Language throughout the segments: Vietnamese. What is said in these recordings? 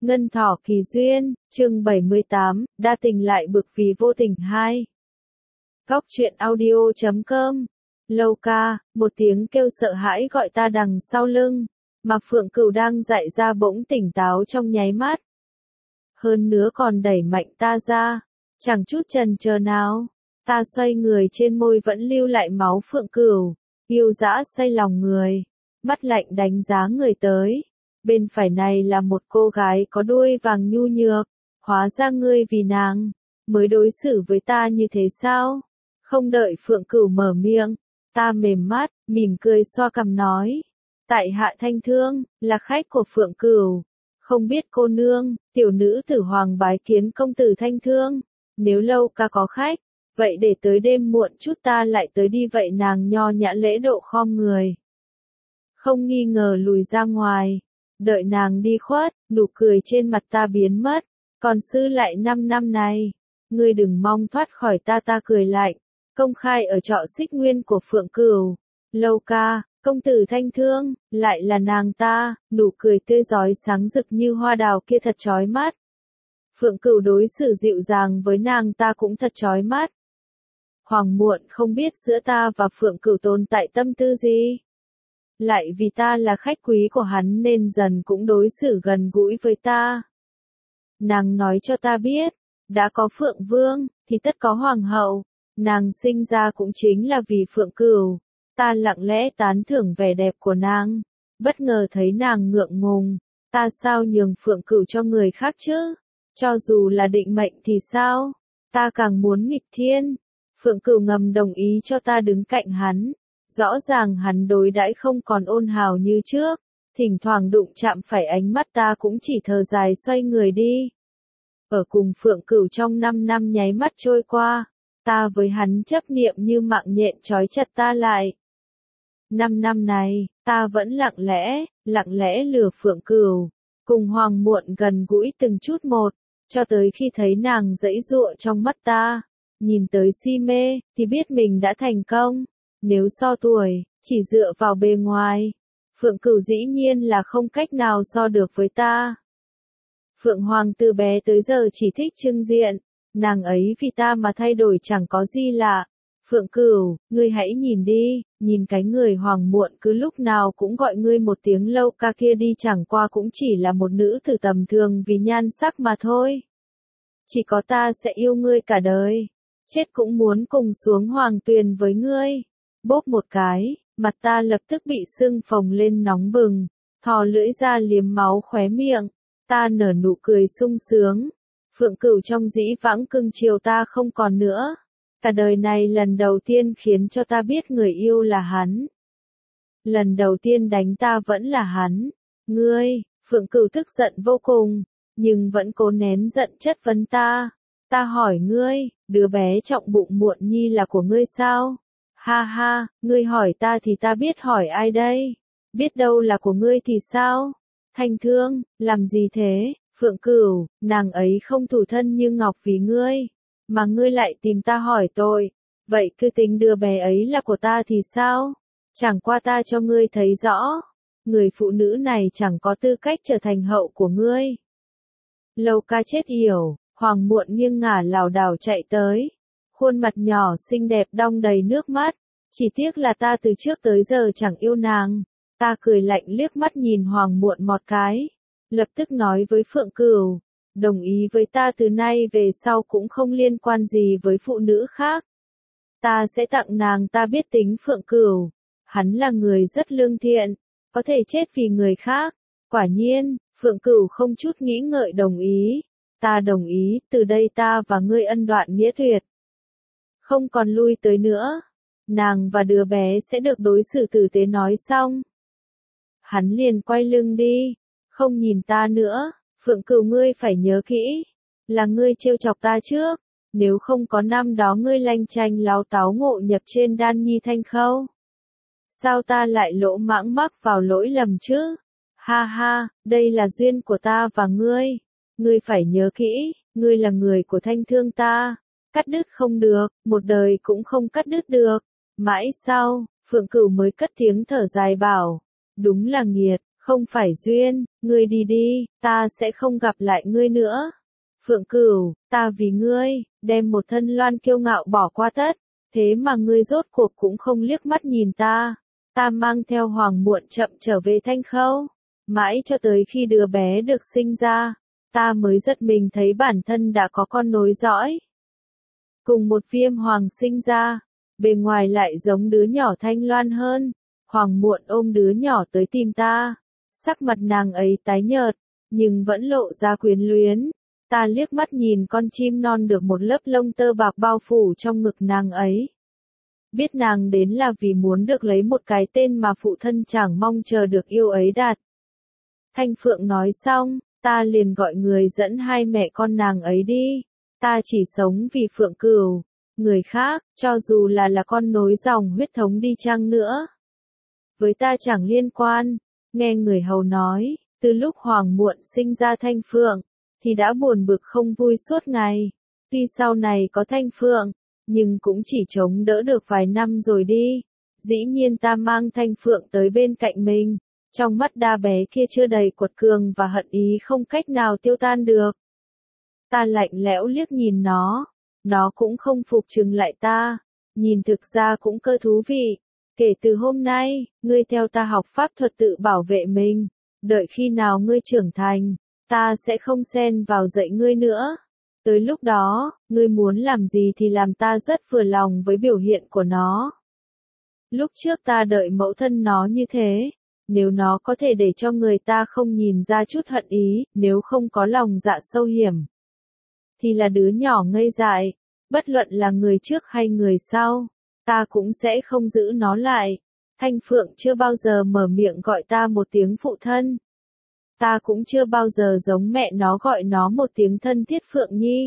Ngân thỏ kỳ duyên, chương 78, đa tình lại bực vì vô tình 2. Góc truyện audio.com. Lâu ca, một tiếng kêu sợ hãi gọi ta đằng sau lưng, mà Phượng Cửu đang dại ra bỗng tỉnh táo trong nháy mắt. Hơn nữa còn đẩy mạnh ta ra, chẳng chút chần chờ nào. Ta xoay người trên môi vẫn lưu lại máu Phượng Cửu, yêu dã say lòng người, mắt lạnh đánh giá người tới. Bên phải này là một cô gái có đuôi vàng nhu nhược, hóa ra ngươi vì nàng mới đối xử với ta như thế sao? Không đợi Phượng Cửu mở miệng, ta mềm mắt, mỉm cười xoa cằm nói, tại hạ Thanh Thương, là khách của Phượng Cửu, không biết cô nương, tiểu nữ tử Hoàng bái kiến công tử Thanh Thương, nếu Lâu ca có khách, vậy để tới đêm muộn chút ta lại tới đi. Vậy nàng nho nhã lễ độ khom người, không nghi ngờ lùi ra ngoài. Đợi nàng đi khuất, nụ cười trên mặt ta biến mất, còn sư lại 5 năm này, ngươi đừng mong thoát khỏi ta. Ta cười lạnh, công khai ở trọ Xích Nguyên của Phượng Cửu. Lâu ca, công tử Thanh Thương, lại là nàng ta, nụ cười tươi rói sáng rực như hoa đào kia thật chói mắt. Phượng Cửu đối xử dịu dàng với nàng ta cũng thật chói mắt. Hoàng muộn không biết giữa ta và Phượng Cửu tồn tại tâm tư gì. Lại vì ta là khách quý của hắn nên dần cũng đối xử gần gũi với ta. Nàng nói cho ta biết, đã có Phượng Vương, thì tất có Hoàng hậu. Nàng sinh ra cũng chính là vì Phượng Cửu. Ta lặng lẽ tán thưởng vẻ đẹp của nàng. Bất ngờ thấy nàng ngượng ngùng. Ta sao nhường Phượng Cửu cho người khác chứ? Cho dù là định mệnh thì sao? Ta càng muốn nghịch thiên. Phượng Cửu ngầm đồng ý cho ta đứng cạnh hắn. Rõ ràng hắn đối đãi không còn ôn hào như trước, thỉnh thoảng đụng chạm phải ánh mắt ta cũng chỉ thở dài xoay người đi. Ở cùng Phượng Cửu trong 5 năm nháy mắt trôi qua, ta với hắn chấp niệm như mạng nhện trói chặt ta lại. 5 năm này, ta vẫn lặng lẽ lừa Phượng Cửu, cùng Hoàng muộn gần gũi từng chút một, cho tới khi thấy nàng giãy giụa trong mắt ta, nhìn tới si mê, thì biết mình đã thành công. Nếu so tuổi, chỉ dựa vào bề ngoài, Phượng Cửu dĩ nhiên là không cách nào so được với ta. Phượng Hoàng từ bé tới giờ chỉ thích trưng diện, nàng ấy vì ta mà thay đổi chẳng có gì lạ. Phượng Cửu, ngươi hãy nhìn đi, nhìn cái người Hoàng muộn cứ lúc nào cũng gọi ngươi một tiếng Lâu ca kia đi, chẳng qua cũng chỉ là một nữ tử tầm thường vì nhan sắc mà thôi. Chỉ có ta sẽ yêu ngươi cả đời, chết cũng muốn cùng xuống hoàng tuyền với ngươi. Bốp một cái, mặt ta lập tức bị sưng phồng lên nóng bừng, thò lưỡi ra liếm máu khóe miệng, ta nở nụ cười sung sướng. Phượng Cửu trong dĩ vãng cưng chiều ta không còn nữa, cả đời này lần đầu tiên khiến cho ta biết người yêu là hắn. Lần đầu tiên đánh ta vẫn là hắn. Ngươi, Phượng Cửu tức giận vô cùng, nhưng vẫn cố nén giận chất vấn ta. Ta hỏi ngươi, đứa bé trọng bụng muộn nhi là của ngươi sao? Ha ha, ngươi hỏi ta thì ta biết hỏi ai đây? Biết đâu là của ngươi thì sao? Thanh Thương, làm gì thế? Phượng Cửu, nàng ấy không thủ thân như ngọc vì ngươi, mà ngươi lại tìm ta hỏi tội. Vậy cứ tính đứa bé ấy là của ta thì sao? Chẳng qua ta cho ngươi thấy rõ, người phụ nữ này chẳng có tư cách trở thành hậu của ngươi. Lâu ca chết yểu, Hoàng muộn nghiêng ngả lảo đảo chạy tới. Khuôn mặt nhỏ xinh đẹp đong đầy nước mắt, chỉ tiếc là ta từ trước tới giờ chẳng yêu nàng. Ta cười lạnh liếc mắt nhìn Hoàng muộn một cái, lập tức nói với Phượng Cửu, đồng ý với ta từ nay về sau cũng không liên quan gì với phụ nữ khác. Ta sẽ tặng nàng. Ta biết tính Phượng Cửu, hắn là người rất lương thiện, có thể chết vì người khác. Quả nhiên, Phượng Cửu không chút nghĩ ngợi đồng ý. Ta đồng ý, từ đây ta và ngươi ân đoạn nghĩa tuyệt, không còn lui tới nữa. Nàng và đứa bé sẽ được đối xử tử tế. Nói xong, hắn liền quay lưng đi, không nhìn ta nữa. Phượng Cửu, ngươi phải nhớ kỹ, là ngươi trêu chọc ta trước, nếu không có năm đó ngươi lanh chanh láo táo ngộ nhập trên Đan Nhi Thanh Khâu, sao ta lại lỗ mãng mắc vào lỗi lầm chứ? Ha ha, đây là duyên của ta và ngươi. Ngươi phải nhớ kỹ, ngươi là người của Thanh Thương ta, cắt đứt không được, một đời cũng không cắt đứt được. Mãi sau, Phượng Cửu mới cất tiếng thở dài bảo, đúng là nghiệt, Không phải duyên, ngươi đi đi, ta sẽ không gặp lại ngươi nữa. Phượng Cửu, ta vì ngươi, đem một thân loan kiêu ngạo bỏ qua tất, thế mà ngươi rốt cuộc cũng không liếc mắt nhìn ta. Ta mang theo Hoàng Muộn chậm trở về Thanh Khâu, mãi cho tới khi đứa bé được sinh ra, ta mới giật mình thấy bản thân đã có con nối dõi. Cùng một Viêm Hoàng sinh ra, bề ngoài lại giống đứa nhỏ Thanh Loan hơn. Hoàng Muộn ôm đứa nhỏ tới tìm ta, sắc mặt nàng ấy tái nhợt, nhưng vẫn lộ ra quyến luyến. Ta liếc mắt nhìn con chim non được một lớp lông tơ bạc bao phủ trong ngực nàng ấy. Biết nàng đến là vì muốn được lấy một cái tên mà phụ thân chẳng mong chờ được yêu ấy đặt. Thanh Phượng nói xong, ta liền gọi người dẫn hai mẹ con nàng ấy đi. Ta chỉ sống vì Phượng Cửu, người khác, cho dù là con nối dòng huyết thống đi chăng nữa, với ta chẳng liên quan. Nghe người hầu nói, từ lúc Hoàng Muộn sinh ra Thanh Phượng, thì đã buồn bực không vui suốt ngày. Tuy sau này có Thanh Phượng, nhưng cũng chỉ chống đỡ được vài năm rồi đi. Dĩ nhiên ta mang Thanh Phượng tới bên cạnh mình, trong mắt đa bé kia chưa đầy quật cường và hận ý không cách nào tiêu tan được. Ta lạnh lẽo liếc nhìn nó cũng không phục trừng lại ta, nhìn thực ra cũng cơ thú vị. Kể từ hôm nay, ngươi theo ta học pháp thuật tự bảo vệ mình, đợi khi nào ngươi trưởng thành, ta sẽ không xen vào dạy ngươi nữa. Tới lúc đó, ngươi muốn làm gì thì làm, ta rất vừa lòng với biểu hiện của nó. Lúc trước ta đợi mẫu thân nó như thế, nếu nó có thể để cho người ta không nhìn ra chút hận ý, nếu không có lòng dạ sâu hiểm, thì là đứa nhỏ ngây dại, bất luận là người trước hay người sau, ta cũng sẽ không giữ nó lại. Thanh Phượng chưa bao giờ mở miệng gọi ta một tiếng phụ thân. Ta cũng chưa bao giờ giống mẹ nó gọi nó một tiếng thân thiết Phượng Nhi.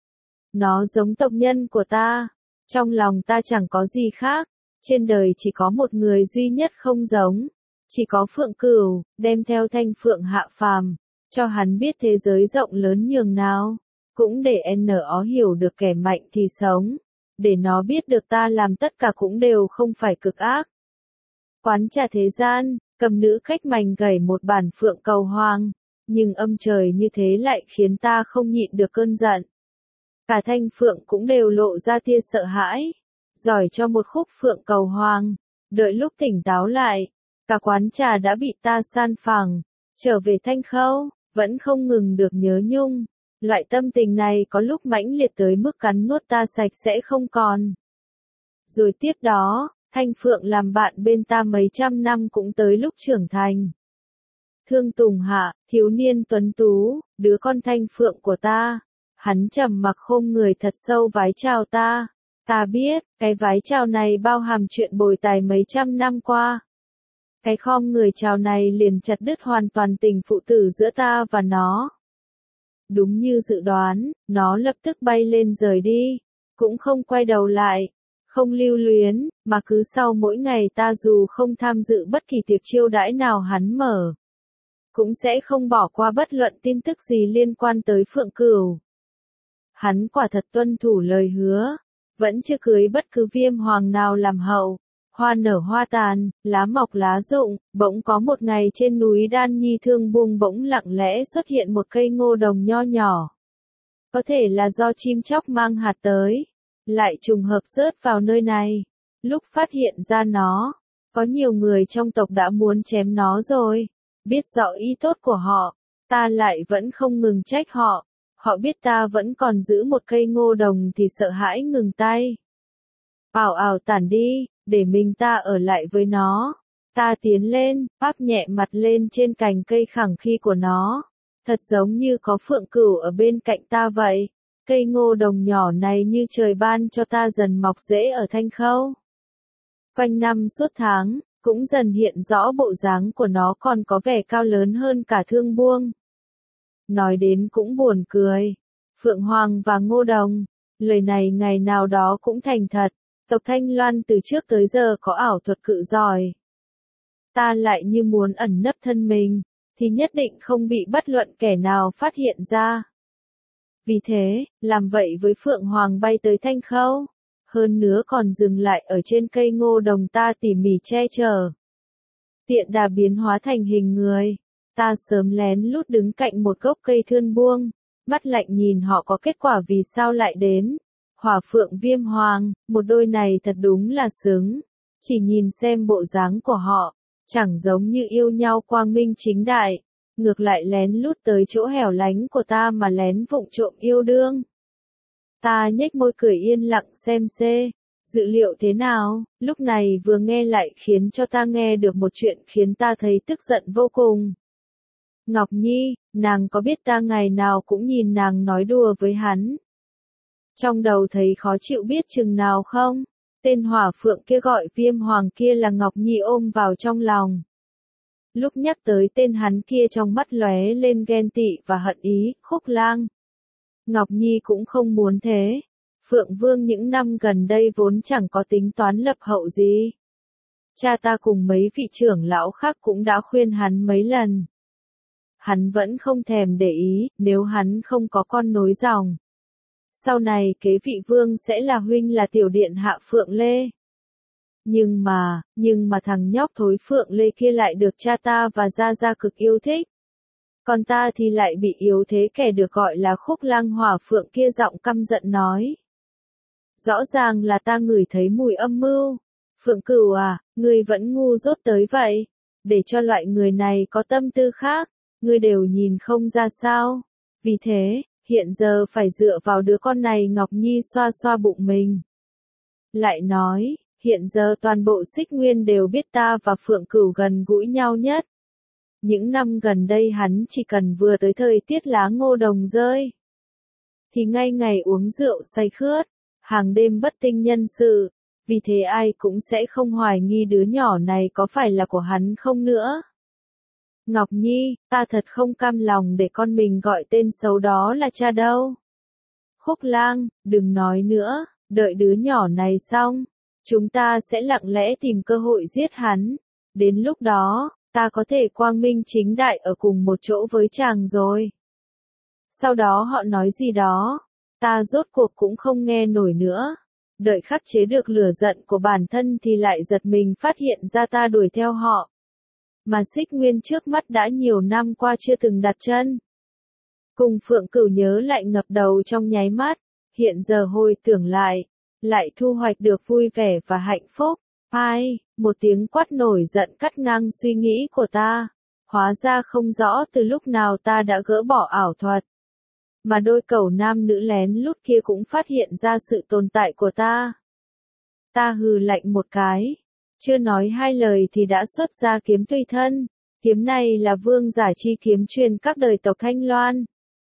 Nó giống tộc nhân của ta. Trong lòng ta chẳng có gì khác. Trên đời chỉ có một người duy nhất không giống. Chỉ có Phượng Cửu, đem theo Thanh Phượng hạ phàm, cho hắn biết thế giới rộng lớn nhường nào. Cũng để nó hiểu được kẻ mạnh thì sống. Để nó biết được ta làm tất cả cũng đều không phải cực ác. Quán trà thế gian, cầm nữ khách mành gảy một bản Phượng Cầu Hoàng, nhưng âm trời như thế lại khiến ta không nhịn được cơn giận. Cả Thanh Phượng cũng đều lộ ra tia sợ hãi, giỏi cho một khúc Phượng Cầu Hoàng. Đợi lúc tỉnh táo lại, cả quán trà đã bị ta san phẳng. Trở về Thanh Khâu, vẫn không ngừng được nhớ nhung. Loại tâm tình này có lúc mãnh liệt tới mức cắn nuốt ta sạch sẽ không còn. Rồi tiếp đó, Thanh Phượng làm bạn bên ta mấy trăm năm cũng tới lúc trưởng thành. Thương Tùng Hạ, thiếu niên tuấn tú, đứa con Thanh Phượng của ta. Hắn trầm mặc khom người thật sâu vái chào ta. Ta biết, cái vái chào này bao hàm chuyện bồi tài mấy trăm năm qua. Cái khom người chào này liền chặt đứt hoàn toàn tình phụ tử giữa ta và nó. Đúng như dự đoán, nó lập tức bay lên rời đi, cũng không quay đầu lại, không lưu luyến, mà cứ sau mỗi ngày ta dù không tham dự bất kỳ tiệc chiêu đãi nào hắn mở, cũng sẽ không bỏ qua bất luận tin tức gì liên quan tới Phượng Cửu. Hắn quả thật tuân thủ lời hứa, vẫn chưa cưới bất cứ Viêm Hoàng nào làm hậu. Hoa nở hoa tàn, lá mọc lá rụng, bỗng có một ngày trên núi Đan Nhi Thương Buông bỗng lặng lẽ xuất hiện một cây ngô đồng nho nhỏ. Có thể là do chim chóc mang hạt tới, lại trùng hợp rớt vào nơi này. Lúc phát hiện ra nó, có nhiều người trong tộc đã muốn chém nó rồi. Biết rõ ý tốt của họ, ta lại vẫn không ngừng trách họ. Họ biết ta vẫn còn giữ một cây ngô đồng thì sợ hãi ngừng tay. Ảo ảo tản đi, để mình ta ở lại với nó. Ta tiến lên, áp nhẹ mặt lên trên cành cây khẳng khi của nó. Thật giống như có Phượng Cửu ở bên cạnh ta vậy. Cây ngô đồng nhỏ này như trời ban cho ta dần mọc rễ ở Thanh Khâu. Quanh năm suốt tháng, cũng dần hiện rõ bộ dáng của nó còn có vẻ cao lớn hơn cả Thương Buông. Nói đến cũng buồn cười. Phượng Hoàng và Ngô Đồng, lời này ngày nào đó cũng thành thật. Tộc Thanh Loan từ trước tới giờ có ảo thuật cự giỏi. Ta lại như muốn ẩn nấp thân mình, thì nhất định không bị bất luận kẻ nào phát hiện ra. Vì thế, làm vậy với Phượng Hoàng bay tới Thanh Khâu. Hơn nữa còn dừng lại ở trên cây ngô đồng ta tỉ mỉ che chở. tiện đà biến hóa thành hình người. Ta sớm lén lút đứng cạnh một gốc cây thươn buông, mắt lạnh nhìn họ có kết quả vì sao lại đến. Hỏa Phượng Viêm Hoàng, một đôi này thật đúng là xứng. Chỉ nhìn xem bộ dáng của họ, chẳng giống như yêu nhau quang minh chính đại, ngược lại lén lút tới chỗ hẻo lánh của ta mà lén vụng trộm yêu đương. Ta nhếch môi cười yên lặng xem dự liệu thế nào, lúc này vừa nghe lại khiến cho ta nghe được một chuyện khiến ta thấy tức giận vô cùng. Ngọc Nhi, nàng có biết ta ngày nào cũng nhìn nàng nói đùa với hắn. Trong đầu thấy khó chịu biết chừng nào không? Tên Hỏa Phượng kia gọi Viêm Hoàng kia là Ngọc Nhi ôm vào trong lòng. Lúc nhắc tới tên hắn kia trong mắt lóe lên ghen tị và hận ý, Khúc Lang. Ngọc Nhi cũng không muốn thế. Phượng Vương những năm gần đây vốn chẳng có tính toán lập hậu gì. Cha ta cùng mấy vị trưởng lão khác cũng đã khuyên hắn mấy lần. Hắn vẫn không thèm để ý, nếu hắn không có con nối dòng. Sau này kế vị vương sẽ là huynh là tiểu điện hạ Phượng Lê. Nhưng mà thằng nhóc thối Phượng Lê kia lại được cha ta và Gia Gia cực yêu thích. Còn ta thì lại bị yếu thế kẻ được gọi là Khúc Lang. Hỏa Phượng kia giọng căm giận nói. Rõ ràng là ta ngửi thấy mùi âm mưu. Phượng Cửu à, ngươi vẫn ngu dốt tới vậy. Để cho loại người này có tâm tư khác, ngươi đều nhìn không ra sao. Vì thế, hiện giờ phải dựa vào đứa con này. Ngọc Nhi xoa xoa bụng mình. Lại nói, hiện giờ toàn bộ Xích Nguyên đều biết ta và Phượng Cửu gần gũi nhau nhất. Những năm gần đây hắn chỉ cần vừa tới thời tiết lá ngô đồng rơi, thì ngay ngày uống rượu say khướt, hàng đêm bất tinh nhân sự, vì thế ai cũng sẽ không hoài nghi đứa nhỏ này có phải là của hắn không nữa. Ngọc Nhi, ta thật không cam lòng để con mình gọi tên xấu đó là cha đâu. Khúc Lang, đừng nói nữa, đợi đứa nhỏ này xong, chúng ta sẽ lặng lẽ tìm cơ hội giết hắn. Đến lúc đó, ta có thể quang minh chính đại ở cùng một chỗ với chàng rồi. Sau đó họ nói gì đó, ta rốt cuộc cũng không nghe nổi nữa. Đợi khắc chế được lửa giận của bản thân thì lại giật mình phát hiện ra ta đuổi theo họ. Mà Xích Nguyên trước mắt đã nhiều năm qua chưa từng đặt chân. Cùng Phượng Cửu nhớ lại ngập đầu trong nháy mắt, hiện giờ hồi tưởng lại thu hoạch được vui vẻ và hạnh phúc. Ai, một tiếng quát nổi giận cắt ngang suy nghĩ của ta. Hóa ra không rõ từ lúc nào ta đã gỡ bỏ ảo thuật. Mà đôi cẩu nam nữ lén lút kia cũng phát hiện ra sự tồn tại của ta. Ta hừ lạnh một cái. Chưa nói hai lời thì đã xuất ra kiếm tùy thân. Kiếm này là vương giả chi kiếm truyền các đời tộc Thanh Loan.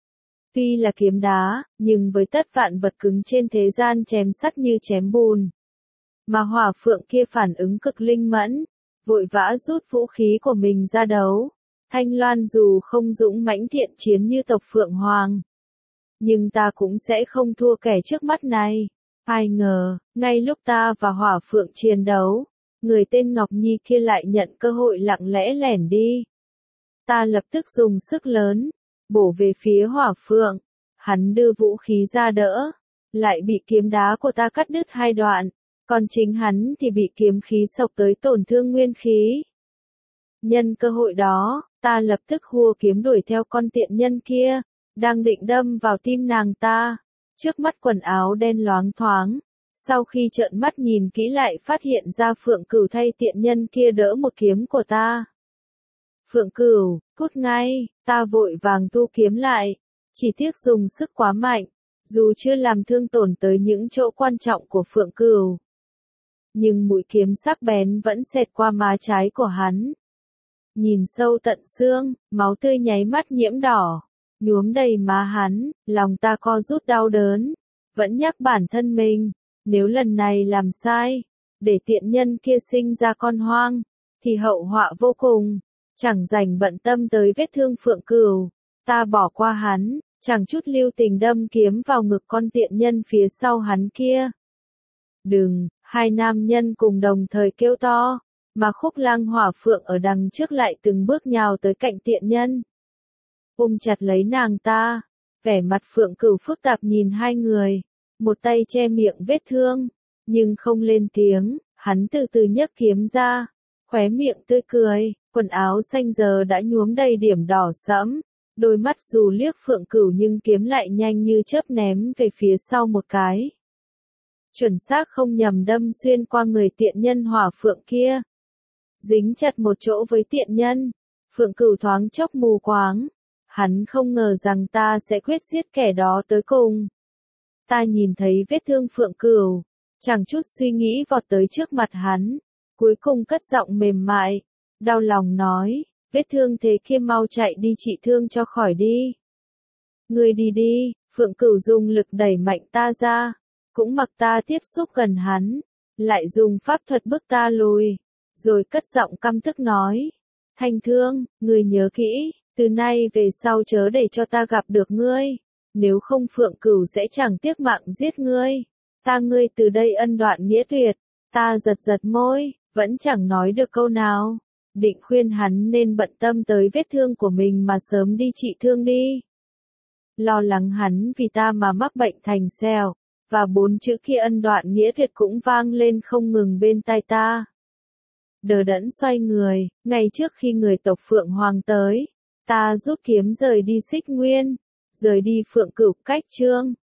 Tuy là kiếm đá, nhưng với tất vạn vật cứng trên thế gian chém sắt như chém bùn. Mà Hỏa Phượng kia phản ứng cực linh mẫn, vội vã rút vũ khí của mình ra đấu. Thanh Loan dù không dũng mãnh thiện chiến như tộc Phượng Hoàng, nhưng ta cũng sẽ không thua kẻ trước mắt này. Ai ngờ, ngay lúc ta và Hỏa Phượng chiến đấu, người tên Ngọc Nhi kia lại nhận cơ hội lặng lẽ lẻn đi. Ta lập tức dùng sức lớn, bổ về phía Hỏa Phượng. Hắn đưa vũ khí ra đỡ, lại bị kiếm đá của ta cắt đứt hai đoạn. Còn chính hắn thì bị kiếm khí xộc tới tổn thương nguyên khí. Nhân cơ hội đó, ta lập tức hùa kiếm đuổi theo con tiện nhân kia, đang định đâm vào tim nàng ta. Trước mắt quần áo đen loáng thoáng, sau khi trợn mắt nhìn kỹ lại phát hiện ra Phượng Cửu thay tiện nhân kia đỡ một kiếm của ta. Phượng Cửu, cút ngay, ta vội vàng thu kiếm lại, chỉ tiếc dùng sức quá mạnh, dù chưa làm thương tổn tới những chỗ quan trọng của Phượng Cửu. Nhưng mũi kiếm sắc bén vẫn xẹt qua má trái của hắn. Nhìn sâu tận xương, máu tươi nháy mắt nhiễm đỏ, nhuốm đầy má hắn, lòng ta co rút đau đớn. Vẫn nhắc bản thân mình, nếu lần này làm sai, để tiện nhân kia sinh ra con hoang, thì hậu họa vô cùng. Chẳng dành bận tâm tới vết thương Phượng Cửu, ta bỏ qua hắn, chẳng chút lưu tình đâm kiếm vào ngực con tiện nhân phía sau hắn kia. Đừng! Hai nam nhân cùng đồng thời kêu to, mà Khúc Lang Hỏa Phượng ở đằng trước lại từng bước nhào tới cạnh tiện nhân. Ôm chặt lấy nàng ta, vẻ mặt Phượng Cửu phức tạp nhìn hai người, một tay che miệng vết thương, nhưng không lên tiếng, hắn từ từ nhấc kiếm ra, khóe miệng tươi cười, quần áo xanh giờ đã nhuốm đầy điểm đỏ sẫm, đôi mắt dù liếc Phượng Cửu nhưng kiếm lại nhanh như chớp ném về phía sau một cái. Chuẩn xác không nhầm đâm xuyên qua người tiện nhân Hỏa Phượng kia. Dính chặt một chỗ với tiện nhân, Phượng Cửu thoáng chốc mù quáng. Hắn không ngờ rằng ta sẽ quyết giết kẻ đó tới cùng. Ta nhìn thấy vết thương Phượng Cửu, chẳng chút suy nghĩ vọt tới trước mặt hắn, cuối cùng cất giọng mềm mại, đau lòng nói, vết thương thế kia mau chạy đi trị thương cho khỏi đi. Ngươi đi đi, Phượng Cửu dùng lực đẩy mạnh ta ra, cũng mặc ta tiếp xúc gần hắn, lại dùng pháp thuật bức ta lùi, rồi cất giọng căm tức nói, Thanh Thương, ngươi nhớ kỹ, từ nay về sau chớ để cho ta gặp được ngươi, nếu không Phượng Cửu sẽ chẳng tiếc mạng giết ngươi. Ta ngươi từ đây ân đoạn nghĩa tuyệt. Ta giật giật môi, vẫn chẳng nói được câu nào. Định khuyên hắn nên bận tâm tới vết thương của mình mà sớm đi trị thương đi. Lo lắng hắn vì ta mà mắc bệnh thành sẹo, và 4 chữ kia ân đoạn nghĩa tuyệt cũng vang lên không ngừng bên tai ta. Đờ đẫn xoay người, ngay trước khi người tộc Phượng Hoàng tới, ta rút kiếm rời đi Xích Nguyên, rời đi Phượng Cửu cách Trương.